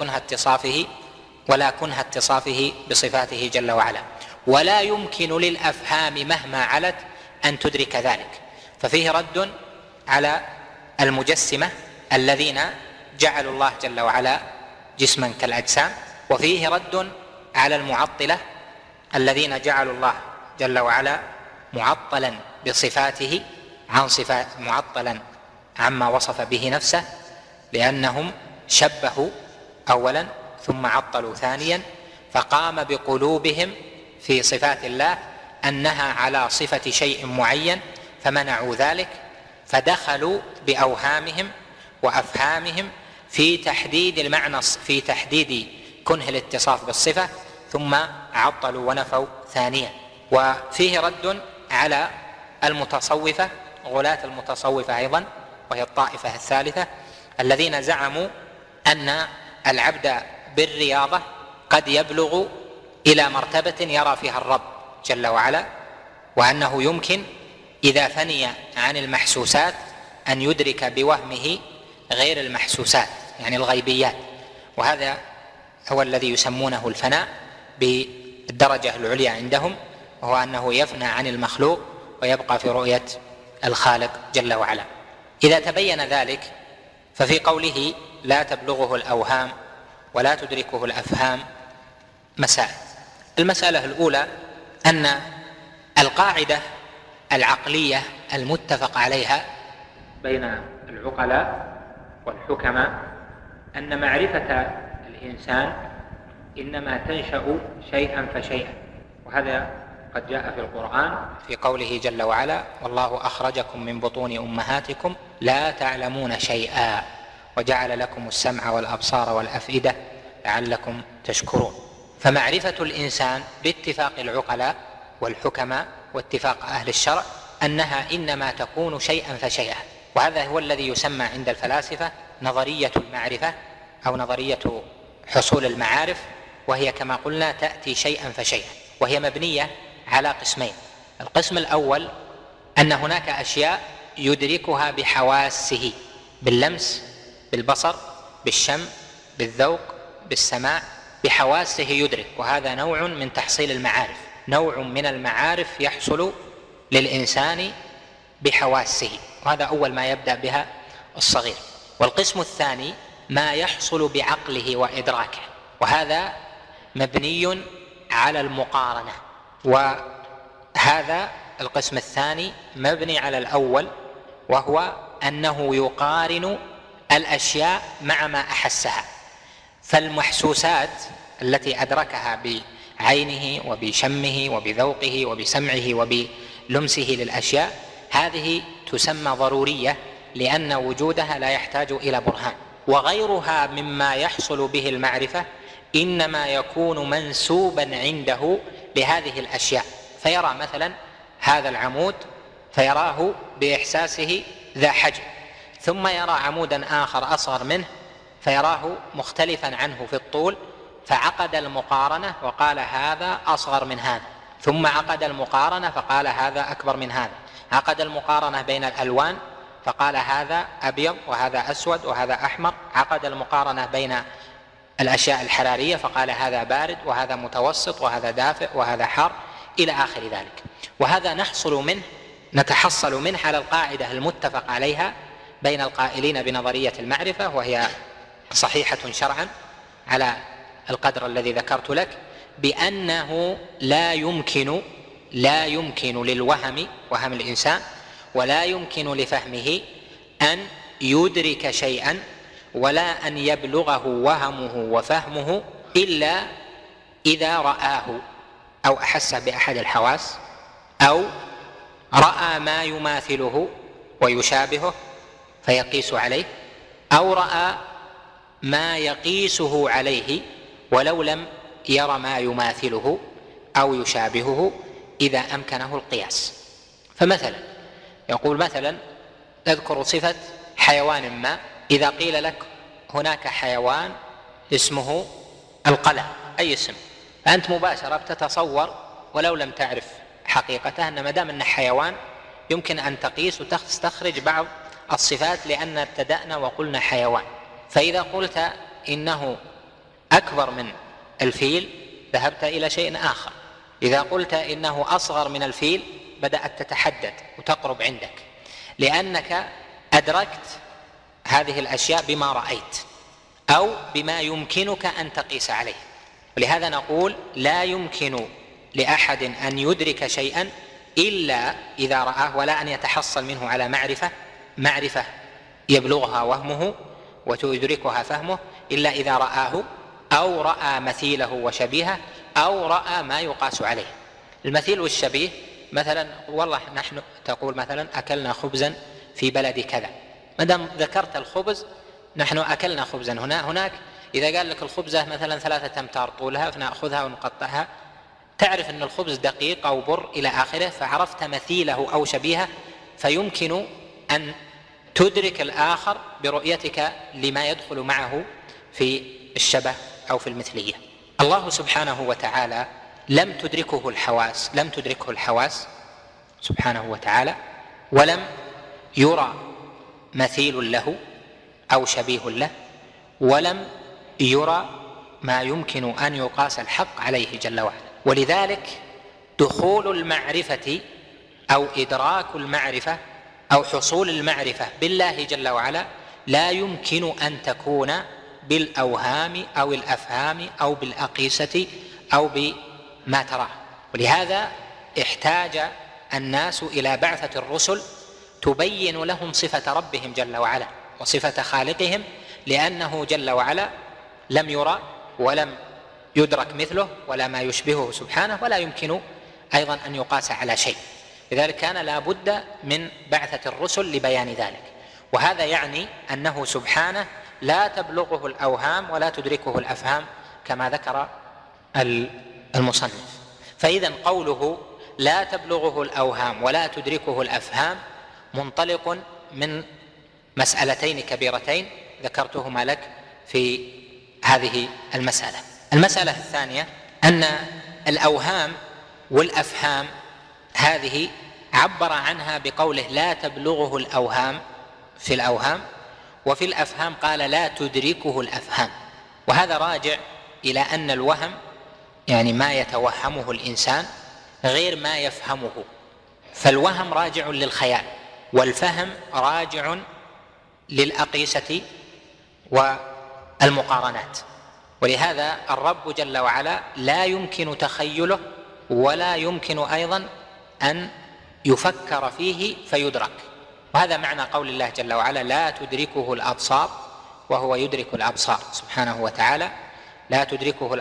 [SPEAKER 2] كنه اتصافه بصفاته جل وعلا. ولا يمكن للأفهام مهما علت أن تدرك ذلك. ففيه رد على المجسمة الذين جعلوا الله جل وعلا جسما كالأجسام، وفيه رد على المعطلة الذين جعلوا الله جل وعلا معطلا بصفاته عن صفات، معطلا عما وصف به نفسه، لأنهم شبهوا أولا ثم عطلوا ثانيا، فقام بقلوبهم في صفات الله أنها على صفة شيء معين فمنعوا ذلك، فدخلوا بأوهامهم وأفهامهم في تحديد المعنى، في تحديد كنه الاتصاف بالصفة، ثم عطلوا ونفوا ثانيا. وفيه رد على المتصوفة، غلاة المتصوفة أيضا، وهي الطائفة الثالثة، الذين زعموا أن العبد بالرياضة قد يبلغ إلى مرتبة يرى فيها الرب جل وعلا، وأنه يمكن إذا فني عن المحسوسات أن يدرك بوهمه غير المحسوسات، يعني الغيبيات. وهذا هو الذي يسمونه الفناء بالدرجة العليا عندهم، وهو أنه يفنى عن المخلوق ويبقى في رؤية الخالق جل وعلا. إذا تبين ذلك ففي قوله لا تبلغه الأوهام ولا تدركه الأفهام مسائل. المسألة الأولى أن القاعدة العقلية المتفق عليها بين العقلاء والحكماء أن معرفة الإنسان إنما تنشأ شيئا فشيئا، وهذا قد جاء في القرآن في قوله جل وعلا والله أخرجكم من بطون أمهاتكم لا تعلمون شيئا وجعل لكم السمع والأبصار والأفئدة لعلكم تشكرون. فمعرفة الإنسان باتفاق العقلاء والحكماء واتفاق أهل الشرع أنها إنما تكون شيئا فشيئا، وهذا هو الذي يسمى عند الفلاسفة نظرية المعرفة أو نظرية حصول المعارف، وهي كما قلنا تأتي شيئا فشيئا، وهي مبنية على قسمين. القسم الأول أن هناك أشياء يدركها بحواسه، باللمس، بالبصر، بالشم، بالذوق، بالسماع، بحواسه يدرك، وهذا نوع من تحصيل المعارف، نوع من المعارف يحصل للإنسان بحواسه، وهذا أول ما يبدأ بها الصغير. والقسم الثاني ما يحصل بعقله وإدراكه، وهذا مبني على المقارنة، وهذا القسم الثاني مبني على الأول، وهو أنه يقارن الأشياء مع ما أحسها. فالمحسوسات التي أدركها بعينه وبشمه وبذوقه وبسمعه وبلمسه للأشياء هذه تسمى ضرورية، لأن وجودها لا يحتاج إلى برهان. وغيرها مما يحصل به المعرفة إنما يكون منسوبا عنده لهذه الأشياء، فيرى مثلا هذا العمود فيراه بإحساسه ذا حجم، ثم يرى عمودا آخر أصغر منه فيراه مختلفا عنه في الطول، فعقد المقارنة وقال هذا أصغر من هذا، ثم عقد المقارنة فقال هذا أكبر من هذا، عقد المقارنة بين الألوان فقال هذا أبيض وهذا أسود وهذا أحمر، عقد المقارنة بين الأشياء الحرارية فقال هذا بارد وهذا متوسط وهذا دافئ وهذا حار إلى آخر ذلك. وهذا نتحصل منه على القاعدة المتفق عليها بين القائلين بنظرية المعرفة، وهي صحيحة شرعا على القدر الذي ذكرت لك، بأنه لا يمكن للوهم، وهم الإنسان، ولا يمكن لفهمه أن يدرك شيئا ولا أن يبلغه وهمه وفهمه إلا إذا رآه أو أحس بأحد الحواس، أو رأى ما يماثله ويشابهه، فيقيس عليه، أو رأى ما يقيسه عليه ولو لم ير ما يماثله أو يشابهه إذا أمكنه القياس. فمثلا يقول مثلا تذكر صفة حيوان ما، إذا قيل لك هناك حيوان اسمه القلع أي اسم، فأنت مباشرة بتتصور ولو لم تعرف حقيقته أن ما دام أنه حيوان يمكن أن تقيس وتستخرج بعض الصفات، لأن ابتدأنا وقلنا حيوان. فإذا قلت إنه أكبر من الفيل ذهبت إلى شيء آخر، إذا قلت إنه أصغر من الفيل بدأت تتحدد وتقرب عندك، لأنك أدركت هذه الأشياء بما رأيت أو بما يمكنك أن تقيس عليه. ولهذا نقول لا يمكن لأحد أن يدرك شيئا إلا إذا رآه، ولا أن يتحصل منه على معرفة يبلغها وهمه وتدركها فهمه إلا إذا رآه أو رأى مثيله وشبيهه أو رأى ما يقاس عليه. المثيل والشبيه مثلا والله نحن تقول مثلا أكلنا خبزا في بلد كذا، ما دام ذكرت الخبز نحن أكلنا خبزا هناك، إذا قال لك الخبزة مثلا 3 أمتار طولها فنأخذها ونقطعها، تعرف أن الخبز دقيق أو بر إلى آخره، فعرفت مثيله أو شبيهه، فيمكن أن تدرك الآخر برؤيتك لما يدخل معه في الشبه أو في المثلية. الله سبحانه وتعالى لم تدركه الحواس سبحانه وتعالى، ولم يرى مثيل له أو شبيه له، ولم يرى ما يمكن أن يقاس الحق عليه جل وعلا. ولذلك دخول المعرفة أو إدراك المعرفة أو حصول المعرفة بالله جل وعلا لا يمكن أن تكون بالأوهام أو الأفهام أو بالأقيسة أو بما تراه. ولهذا احتاج الناس إلى بعثة الرسل تبين لهم صفة ربهم جل وعلا وصفة خالقهم، لأنه جل وعلا لم يرى ولم يدرك مثله ولا ما يشبهه سبحانه، ولا يمكن أيضا أن يقاس على شيء. لذلك كان لا بد من بعثة الرسل لبيان ذلك. وهذا يعني أنه سبحانه لا تبلغه الأوهام ولا تدركه الأفهام كما ذكر المصنف. فإذا قوله لا تبلغه الأوهام ولا تدركه الأفهام منطلق من مسألتين كبيرتين ذكرتهما لك في هذه المسألة. المسألة الثانية أن الأوهام والأفهام هذه عبر عنها بقوله لا تبلغه الأوهام في الأوهام، وفي الأفهام قال لا تدركه الأفهام. وهذا راجع إلى أن الوهم يعني ما يتوهمه الإنسان غير ما يفهمه، فالوهم راجع للخيال والفهم راجع للأقيسة والمقارنات. ولهذا الرب جل وعلا لا يمكن تخيله ولا يمكن أيضا أن يفكر فيه فيدرك. وهذا معنى قول الله جل وعلا لا تدركه الأبصار وهو يدرك الأبصار سبحانه وتعالى. لا تدركه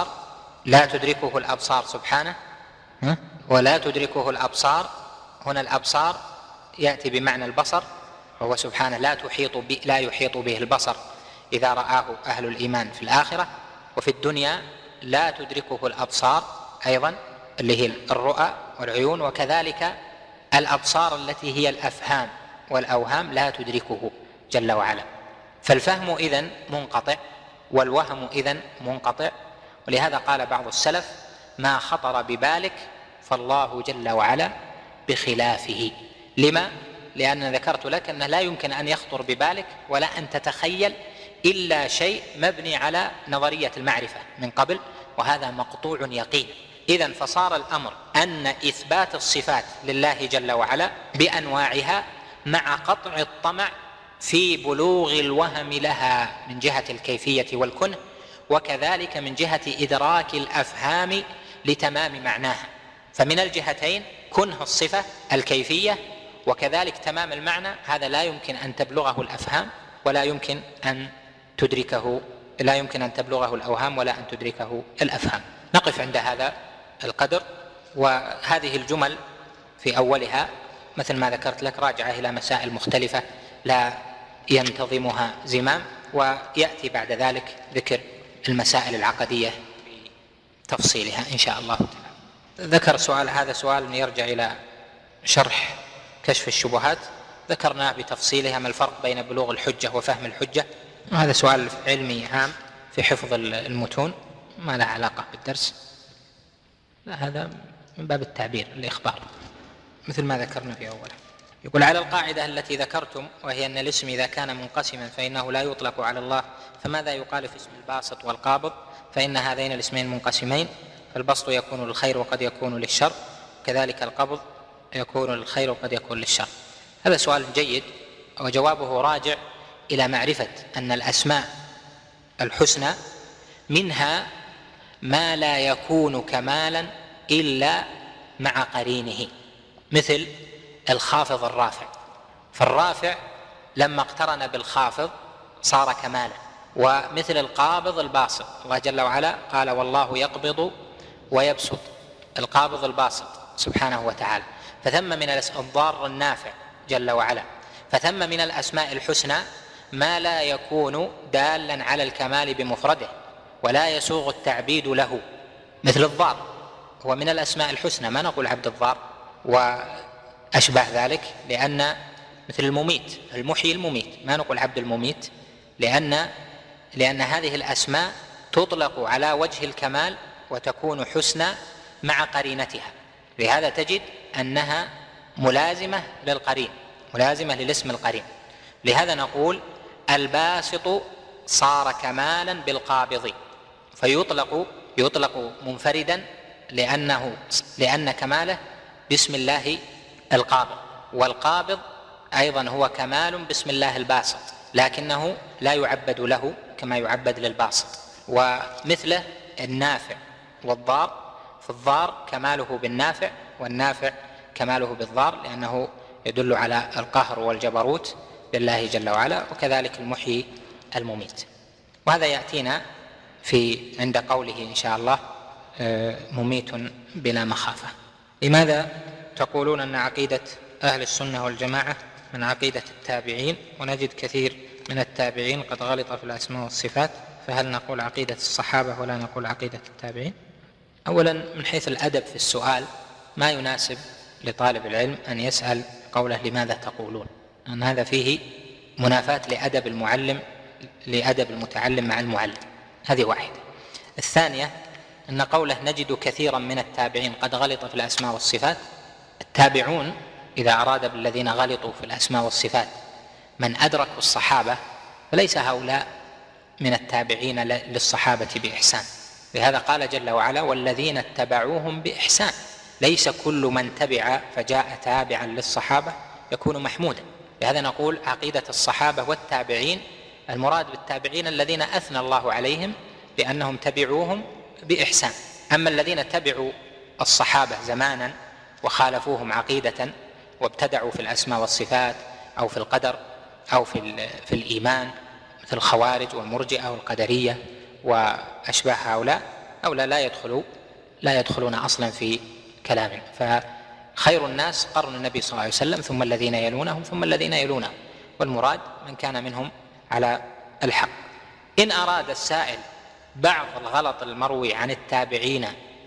[SPEAKER 2] الأبصار سبحانه ولا تدركه الأبصار. هنا الأبصار يأتي بمعنى البصر، وهو سبحانه لا يحيط به البصر إذا رآه أهل الإيمان في الآخرة. وفي الدنيا لا تدركه الأبصار أيضا اللي هي الرؤى والعيون، وكذلك الأبصار التي هي الأفهام والأوهام لا تدركه جل وعلا. فالفهم إذن منقطع والوهم إذن منقطع. ولهذا قال بعض السلف ما خطر ببالك فالله جل وعلا بخلافه. لما؟ لأن ذكرت لك أنه لا يمكن أن يخطر ببالك ولا أن تتخيل إلا شيء مبني على نظرية المعرفة من قبل، وهذا مقطوع يقين. إذن فصار الأمر أن إثبات الصفات لله جل وعلا بأنواعها مع قطع الطمع في بلوغ الوهم لها من جهة الكيفية والكنه، وكذلك من جهة إدراك الأفهام لتمام معناها. فمن الجهتين كنه الصفة الكيفية وكذلك تمام المعنى، هذا لا يمكن أن تبلغه الأفهام ولا يمكن أن تدركه، لا يمكن أن تبلغه الأوهام ولا أن تدركه الأفهام. نقف عند هذا القدر. وهذه الجمل في أولها مثل ما ذكرت لك راجعة إلى مسائل مختلفة لا ينتظمها زمام، ويأتي بعد ذلك ذكر المسائل العقدية بتفصيلها إن شاء الله. ذكر سؤال، هذا سؤال يرجع إلى شرح كشف الشبهات، ذكرنا بتفصيلها ما الفرق بين بلوغ الحجة وفهم الحجة. هذا سؤال علمي عام في حفظ المتون، ما له علاقة بالدرس، لا هذا من باب التعبير الإخبار مثل ما ذكرنا في أوله. يقول: على القاعدة التي ذكرتم وهي أن الاسم إذا كان منقسما فإنه لا يطلق على الله، فماذا يقال في اسم الباسط والقابض؟ فإن هذين الاسمين منقسمين، فالبسط يكون للخير وقد يكون للشر، كذلك القبض يكون للخير وقد يكون للشر. هذا سؤال جيد، وجوابه راجع إلى معرفة أن الأسماء الحسنى منها ما لا يكون كمالا إلا مع قرينه، مثل الخافض الرافع، فالرافع لما اقترن بالخافض صار كمالا، ومثل القابض الباسط، الله جل وعلا قال: والله يقبض ويبسط، القابض الباسط سبحانه وتعالى. فثم من الضار النافع جل وعلا، فثم من الأسماء الحسنى ما لا يكون دالا على الكمال بمفرده ولا يسوغ التعبيد له، مثل الضار هو من الأسماء الحسنى، ما نقول عبد الضار وأشبه ذلك، لأن مثل المميت، المحيي المميت، ما نقول عبد المميت، لأن هذه الأسماء تطلق على وجه الكمال وتكون حسنى مع قرينتها، لهذا تجد أنها ملازمة للقرين، ملازمة للاسم القرين. لهذا نقول الباسط صار كمالا بالقابض، فيطلق منفردا لأن كماله باسم الله القابض، والقابض أيضا هو كمال باسم الله الباسط، لكنه لا يعبد له كما يعبد للباسط. ومثله النافع والضار، فالضار كماله بالنافع والنافع كماله بالضار، لأنه يدل على القهر والجبروت لله جل وعلا، وكذلك المحيي المميت. وهذا يأتينا عند قوله إن شاء الله: مميت بلا مخافة. لماذا تقولون أن عقيدة أهل السنة والجماعة من عقيدة التابعين، ونجد كثير من التابعين قد غلط في الأسماء والصفات، فهل نقول عقيدة الصحابة ولا نقول عقيدة التابعين؟ أولا، من حيث الأدب في السؤال ما يناسب لطالب العلم أن يسأل قوله لماذا تقولون، أن هذا فيه منافاة لأدب المتعلم مع المعلم، هذه واحدة. الثانية أن قوله نجد كثيرا من التابعين قد غلط في الأسماء والصفات، التابعون إذا أراد بالذين غلطوا في الأسماء والصفات من أدركوا الصحابة، فليس هؤلاء من التابعين للصحابة بإحسان، لهذا قال جل وعلا: والذين اتبعوهم بإحسان، ليس كل من تبع فجاء تابعا للصحابة يكون محمودا. لهذا نقول عقيدة الصحابة والتابعين، المراد بالتابعين الذين أثنى الله عليهم بأنهم تبعوهم بإحسان. أما الذين تبعوا الصحابة زمانا وخالفوهم عقيدة وابتدعوا في الأسماء والصفات أو في القدر أو في الإيمان، مثل الخوارج والمرجئة والقدرية وأشباه هؤلاء لا يدخلون أصلا في كلامنا. فخير الناس قرن النبي صلى الله عليه وسلم، ثم الذين يلونهم ثم الذين يلونهم، والمراد من كان منهم على الحق. إن أراد السائل بعض الغلط المروي عن التابعين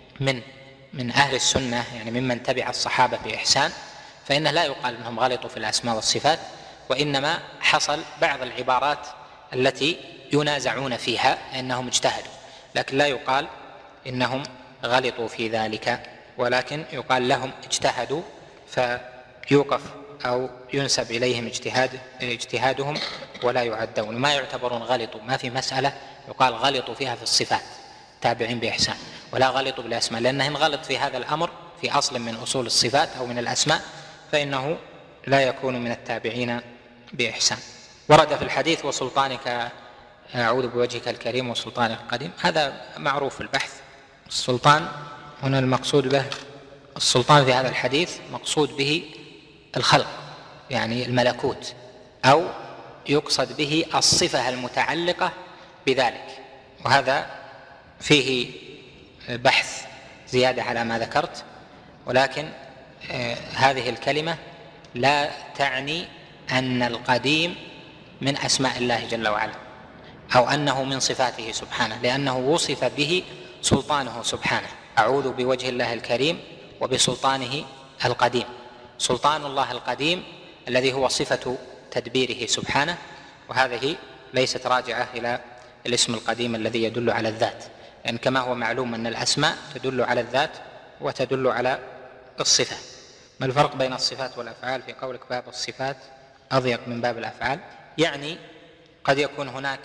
[SPEAKER 2] من أهل السنة، يعني ممن تبع الصحابة بإحسان، فإنه لا يقال أنهم غلطوا في الأسماء والصفات، وإنما حصل بعض العبارات التي ينازعون فيها أنهم اجتهدوا، لكن لا يقال إنهم غلطوا في ذلك، ولكن يقال لهم اجتهدوا فيوقف أو ينسب إليهم اجتهادهم ولا يعدون، ما يعتبرون غلطوا. ما في مسألة يقال غلطوا فيها في الصفات تابعين بإحسان، ولا غلطوا بالأسماء، لأنهم غلط في هذا الأمر في أصل من أصول الصفات أو من الأسماء، فإنه لا يكون من التابعين بإحسان. ورد في الحديث: وسلطانك أعوذ بوجهك الكريم وسلطانك القديم، هذا معروف في البحث. السلطان هنا المقصود به، السلطان في هذا الحديث مقصود به الخلق، يعني الملكوت، أو يقصد به الصفة المتعلقة بذلك، وهذا فيه بحث زيادة على ما ذكرت. ولكن هذه الكلمة لا تعني أن القديم من أسماء الله جل وعلا، أو أنه من صفاته سبحانه، لأنه وصف به سلطانه سبحانه. أعوذ بوجه الله الكريم وبسلطانه القديم. سلطان الله القديم الذي هو صفة تدبيره سبحانه، وهذه ليست راجعة إلى الاسم القديم الذي يدل على الذات، لأن كما هو معلوم أن الأسماء تدل على الذات وتدل على الصفة. ما الفرق بين الصفات والأفعال؟ في قولك باب الصفات أضيق من باب الأفعال، يعني قد يكون هناك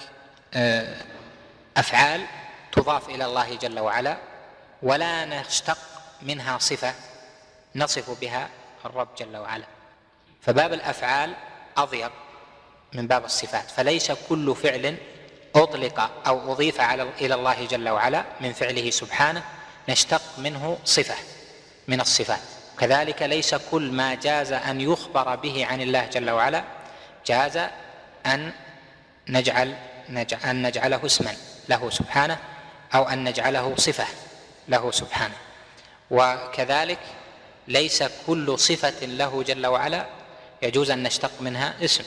[SPEAKER 2] أفعال تضاف إلى الله جل وعلا ولا نشتق منها صفة نصف بها الرب جل وعلا، فباب الأفعال أضيق من باب الصفات، فليس كل فعل أطلق أو أضيف إلى الله جل وعلا من فعله سبحانه نشتق منه صفة من الصفات. كذلك ليس كل ما جاز أن يخبر به عن الله جل وعلا جاز أن نجعله اسما له سبحانه أو أن نجعله صفة له سبحانه. وكذلك ليس كل صفة له جل وعلا يجوز أن نشتق منها اسم،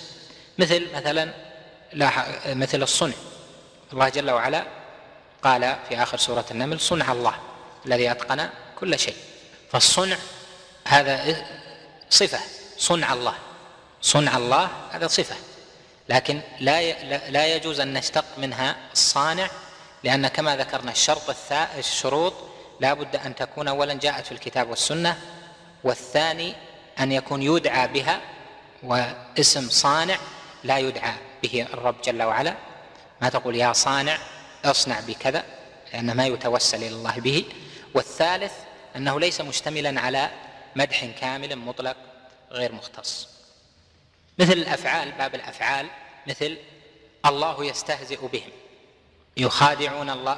[SPEAKER 2] مثل الصنع. الله جل وعلا قال في آخر سورة النمل: صنع الله الذي أتقن كل شيء. فالصنع هذا صفة، صنع الله هذا صفة، لكن لا يجوز أن نشتق منها الصانع، لأن كما ذكرنا الشروط لا بد أن تكون أولا جاءت في الكتاب والسنة، والثاني أن يكون يدعى بها، واسم صانع لا يدعى به الرب جل وعلا. ما تقول يا صانع اصنع بكذا، لأنه ما يتوسل إلى الله به. والثالث أنه ليس مشتملا على مدح كامل مطلق غير مختص. مثل الأفعال، باب الأفعال، مثل الله يستهزئ بهم، يخادعون الله،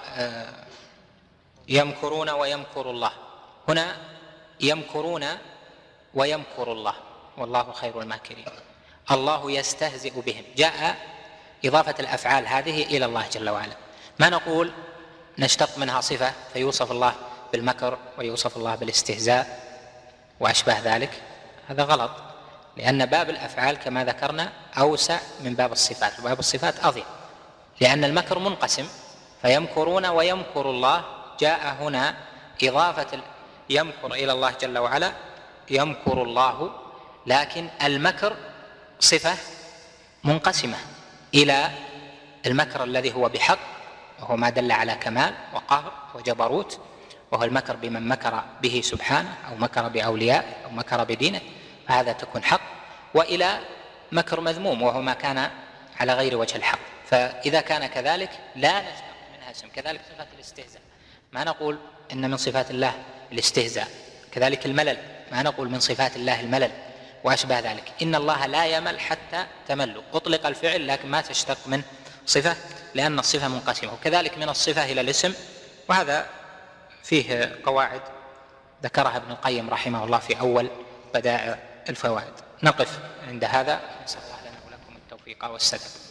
[SPEAKER 2] يمكرون ويمكر الله. هنا يمكرون ويمكر الله والله خير الماكرين. الله يستهزئ بهم، جاء إضافة الأفعال هذه إلى الله جل وعلا. ما نقول نشتق منها صفة فيوصف الله بالمكر ويوصف الله بالاستهزاء وأشباه ذلك، هذا غلط، لأن باب الأفعال كما ذكرنا أوسع من باب الصفات، وباب الصفات أضيق، لأن المكر منقسم، فيمكرون ويمكر الله. جاء هنا إضافة يمكر إلى الله جل وعلا، يمكر الله، لكن المكر صفة منقسمة إلى المكر الذي هو بحق، وهو ما دل على كمال وقهر وجبروت، وهو المكر بمن مكر به سبحانه، أو مكر بأولياء، أو مكر بدينه، فهذا تكون حق، وإلى مكر مذموم وهو ما كان على غير وجه الحق. فإذا كان كذلك لا نشتق منها اسم. كذلك صفة الاستهزاء، ما نقول إن من صفات الله الاستهزاء. كذلك الملل، ما نقول من صفات الله الملل وأشبه ذلك. إن الله لا يمل حتى تملوا، أطلق الفعل لكن ما تشتق من صفة، لأن الصفة منقسمة. وكذلك من الصفة إلى الاسم، وهذا فيه قواعد ذكرها ابن القيم رحمه الله في أول بدائع الفوائد. نقف عند هذا، نسأل الله لنا ولكم التوفيق والسداد.